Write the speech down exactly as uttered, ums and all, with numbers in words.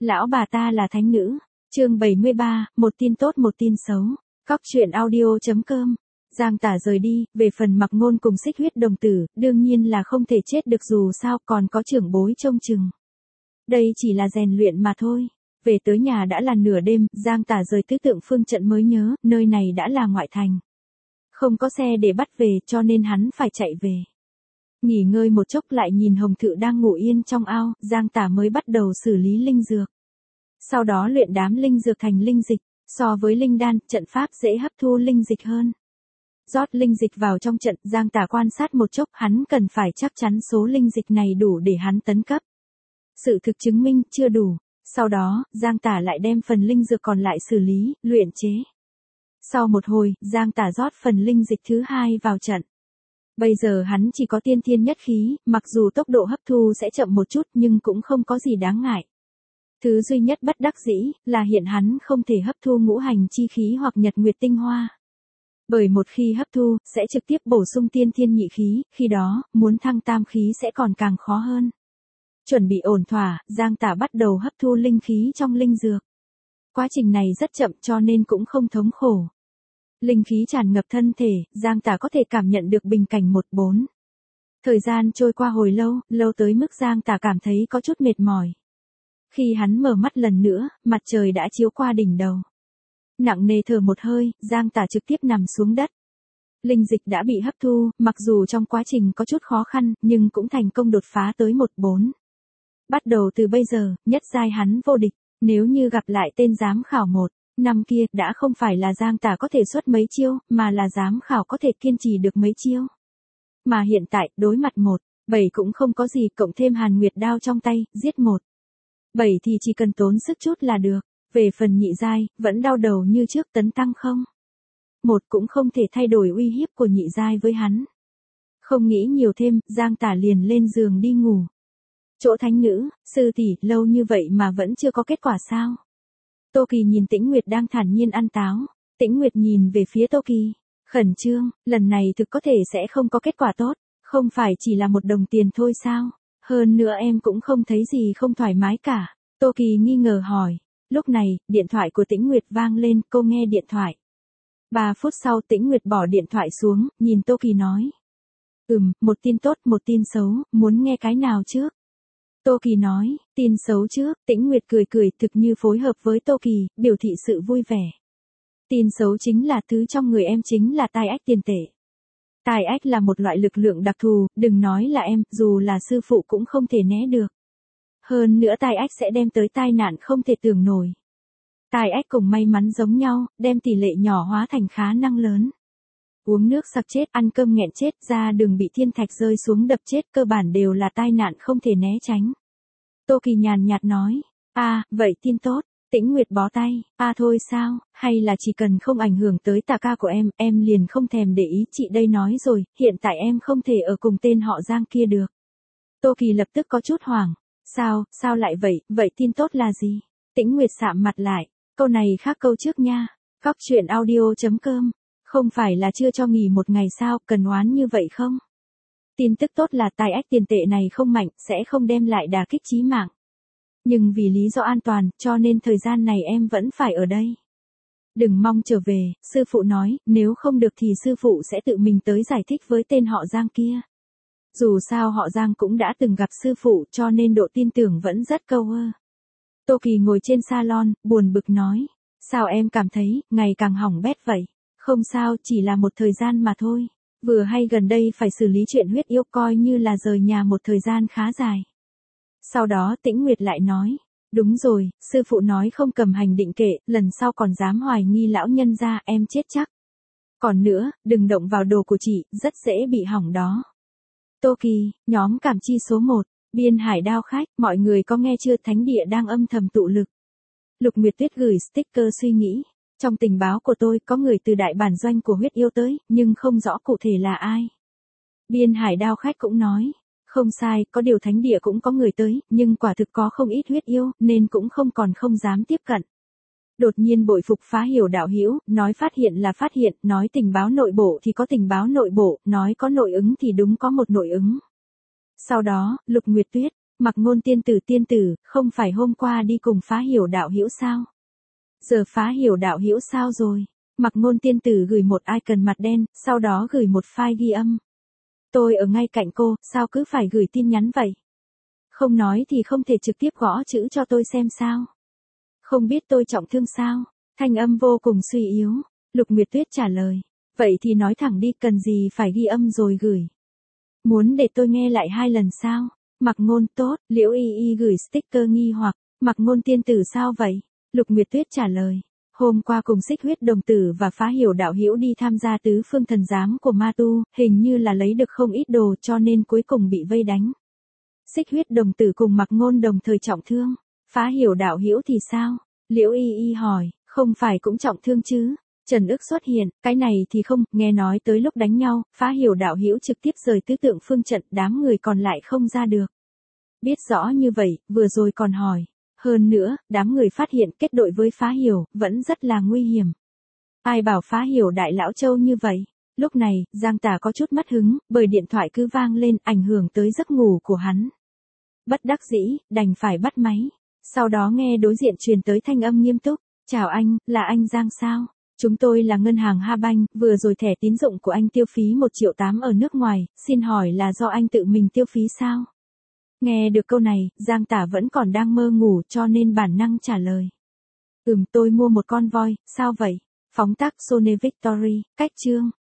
Lão bà ta là thánh nữ. Chương bảy mươi ba, một tin tốt một tin xấu. Cóc truyện audio chấm com. Giang Tả rời đi, về phần Mặc Ngôn cùng Xích Huyết đồng tử, đương nhiên là không thể chết được dù sao còn có trưởng bối trông chừng. Đây chỉ là rèn luyện mà thôi. Về tới nhà đã là nửa đêm, Giang Tả rời Tứ Tượng Phương trận mới nhớ, nơi này đã là ngoại thành. Không có xe để bắt về cho nên hắn phải chạy về. Nghỉ ngơi một chốc lại nhìn Hồng Thự đang ngủ yên trong ao, Giang Tả mới bắt đầu xử lý linh dược. Sau đó luyện đám linh dược thành linh dịch, so với linh đan, trận pháp dễ hấp thu linh dịch hơn. Rót linh dịch vào trong trận, Giang Tả quan sát một chốc, hắn cần phải chắc chắn số linh dịch này đủ để hắn tấn cấp. Sự thực chứng minh chưa đủ. Sau đó, Giang Tả lại đem phần linh dược còn lại xử lý, luyện chế. Sau một hồi, Giang Tả rót phần linh dịch thứ hai vào trận. Bây giờ hắn chỉ có tiên thiên nhất khí, mặc dù tốc độ hấp thu sẽ chậm một chút nhưng cũng không có gì đáng ngại. Thứ duy nhất bất đắc dĩ, là hiện hắn không thể hấp thu ngũ hành chi khí hoặc nhật nguyệt tinh hoa. Bởi một khi hấp thu, sẽ trực tiếp bổ sung tiên thiên nhị khí, khi đó, muốn thăng tam khí sẽ còn càng khó hơn. Chuẩn bị ổn thỏa, Giang Tả bắt đầu hấp thu linh khí trong linh dược. Quá trình này rất chậm cho nên cũng không thống khổ. Linh khí tràn ngập thân thể, Giang Tả có thể cảm nhận được bình cảnh một bốn. Thời gian trôi qua hồi lâu, lâu tới mức Giang Tả cảm thấy có chút mệt mỏi. Khi hắn mở mắt lần nữa, mặt trời đã chiếu qua đỉnh đầu. Nặng nề thở một hơi, Giang Tả trực tiếp nằm xuống đất. Linh dịch đã bị hấp thu, mặc dù trong quá trình có chút khó khăn, nhưng cũng thành công đột phá tới một bốn. Bắt đầu từ bây giờ, nhất giai hắn vô địch, nếu như gặp lại tên giám khảo một, năm kia, đã không phải là Giang Tả có thể xuất mấy chiêu, mà là giám khảo có thể kiên trì được mấy chiêu. Mà hiện tại, đối mặt một, bảy cũng không có gì, cộng thêm Hàn Nguyệt đao trong tay, giết một. bảy thì chỉ cần tốn sức chút là được, về phần nhị giai, vẫn đau đầu như trước tấn tăng không. Một cũng không thể thay đổi uy hiếp của nhị giai với hắn. Không nghĩ nhiều thêm, Giang Tả liền lên giường đi ngủ. Chỗ thánh nữ, sư tỷ, lâu như vậy mà vẫn chưa có kết quả sao? Tô Kỳ nhìn Tĩnh Nguyệt đang thản nhiên ăn táo. Tĩnh Nguyệt nhìn về phía Tô Kỳ. Khẩn trương, lần này thực có thể sẽ không có kết quả tốt. Không phải chỉ là một đồng tiền thôi sao? Hơn nữa em cũng không thấy gì không thoải mái cả. Tô Kỳ nghi ngờ hỏi. Lúc này, điện thoại của Tĩnh Nguyệt vang lên, cô nghe điện thoại. Ba phút sau Tĩnh Nguyệt bỏ điện thoại xuống, nhìn Tô Kỳ nói. Ừm, một tin tốt, một tin xấu, muốn nghe cái nào trước? Tô Kỳ nói, tin xấu trước, Tĩnh Nguyệt cười cười thực như phối hợp với Tô Kỳ, biểu thị sự vui vẻ. Tin xấu chính là thứ trong người em chính là tai ách tiền tệ. Tai ách là một loại lực lượng đặc thù, đừng nói là em, dù là sư phụ cũng không thể né được. Hơn nữa tai ách sẽ đem tới tai nạn không thể tưởng nổi. Tai ách cùng may mắn giống nhau, đem tỷ lệ nhỏ hóa thành khá năng lớn. Uống nước sặc chết, ăn cơm nghẹn chết, ra đường bị thiên thạch rơi xuống đập chết, cơ bản đều là tai nạn không thể né tránh. Tô Kỳ nhàn nhạt nói, a à, vậy tin tốt. Tĩnh Nguyệt bó tay, a à, thôi sao, hay là chỉ cần không ảnh hưởng tới tà ca của em, em liền không thèm để ý, chị đây nói rồi, hiện tại em không thể ở cùng tên họ Giang kia được. Tô Kỳ lập tức có chút hoảng, sao, sao lại vậy, vậy tin tốt là gì? Tĩnh Nguyệt sạm mặt lại, câu này khác câu trước nha. Cóc truyện audio chấm com. Không phải là chưa cho nghỉ một ngày sao, cần oán như vậy không? Tin tức tốt là tai ách tiền tệ này không mạnh, sẽ không đem lại đả kích chí mạng. Nhưng vì lý do an toàn, cho nên thời gian này em vẫn phải ở đây. Đừng mong trở về, sư phụ nói, nếu không được thì sư phụ sẽ tự mình tới giải thích với tên họ Giang kia. Dù sao họ Giang cũng đã từng gặp sư phụ cho nên độ tin tưởng vẫn rất câu ơ. Tô Kỳ ngồi trên salon, buồn bực nói. Sao em cảm thấy, ngày càng hỏng bét vậy? Không sao, chỉ là một thời gian mà thôi. Vừa hay gần đây phải xử lý chuyện huyết yêu coi như là rời nhà một thời gian khá dài. Sau đó Tĩnh Nguyệt lại nói. Đúng rồi, sư phụ nói không cầm hành định kệ, lần sau còn dám hoài nghi lão nhân ra em chết chắc. Còn nữa, đừng động vào đồ của chị, rất dễ bị hỏng đó. Tô Kỳ, nhóm cảm chi số một, Biên Hải đao khách, mọi người có nghe chưa, thánh địa đang âm thầm tụ lực. Lục Nguyệt Tuyết gửi sticker suy nghĩ. Trong tình báo của tôi có người từ đại bản doanh của huyết yêu tới, nhưng không rõ cụ thể là ai. Biên Hải đao khách cũng nói. Không sai, có điều thánh địa cũng có người tới, nhưng quả thực có không ít huyết yêu, nên cũng không còn không dám tiếp cận. Đột nhiên bội phục phá hiểu đạo hữu, nói phát hiện là phát hiện, nói tình báo nội bộ thì có tình báo nội bộ, nói có nội ứng thì đúng có một nội ứng. Sau đó, Lục Nguyệt Tuyết, Mặc Ngôn tiên tử tiên tử, không phải hôm qua đi cùng Phá Hiểu đạo hữu sao? Giờ Phá Hiểu đạo hữu sao rồi? Mặc Ngôn tiên tử gửi một icon mặt đen, sau đó gửi một file ghi âm. Tôi ở ngay cạnh cô, sao cứ phải gửi tin nhắn vậy? Không nói thì không thể trực tiếp gõ chữ cho tôi xem sao? Không biết tôi trọng thương sao? Thanh âm vô cùng suy yếu. Lục Nguyệt Tuyết trả lời. Vậy thì nói thẳng đi, cần gì phải ghi âm rồi gửi? Muốn để tôi nghe lại hai lần sao? Mặc Ngôn tốt, Liễu Y Y gửi sticker nghi hoặc. Mặc Ngôn tiên tử sao vậy? Lục Nguyệt Tuyết trả lời. Hôm qua cùng Xích Huyết đồng tử và Phá Hiểu đạo hữu đi tham gia tứ phương thần giám của ma tu, hình như là lấy được không ít đồ cho nên cuối cùng bị vây đánh. Xích Huyết đồng tử cùng Mặc Ngôn đồng thời trọng thương. Phá Hiểu đạo hữu thì sao? Liễu Y Y hỏi, không phải cũng trọng thương chứ? Trần Ức xuất hiện, cái này thì không, nghe nói tới lúc đánh nhau, Phá Hiểu đạo hữu trực tiếp rời tứ tượng phương trận, đám người còn lại không ra được. Biết rõ như vậy, vừa rồi còn hỏi. Hơn nữa, đám người phát hiện kết đội với Phá Hiểu, vẫn rất là nguy hiểm. Ai bảo Phá Hiểu đại lão Châu như vậy? Lúc này, Giang Tả có chút mất hứng, bởi điện thoại cứ vang lên, ảnh hưởng tới giấc ngủ của hắn. Bất đắc dĩ, đành phải bắt máy. Sau đó nghe đối diện truyền tới thanh âm nghiêm túc. Chào anh, là anh Giang sao? Chúng tôi là ngân hàng Ha Banh, vừa rồi thẻ tín dụng của anh tiêu phí một triệu tám ở nước ngoài, xin hỏi là do anh tự mình tiêu phí sao? Nghe được câu này, Giang Tả vẫn còn đang mơ ngủ cho nên bản năng trả lời. Ừm, tôi mua một con voi, sao vậy? Phóng tác Sony Victory, cách chương.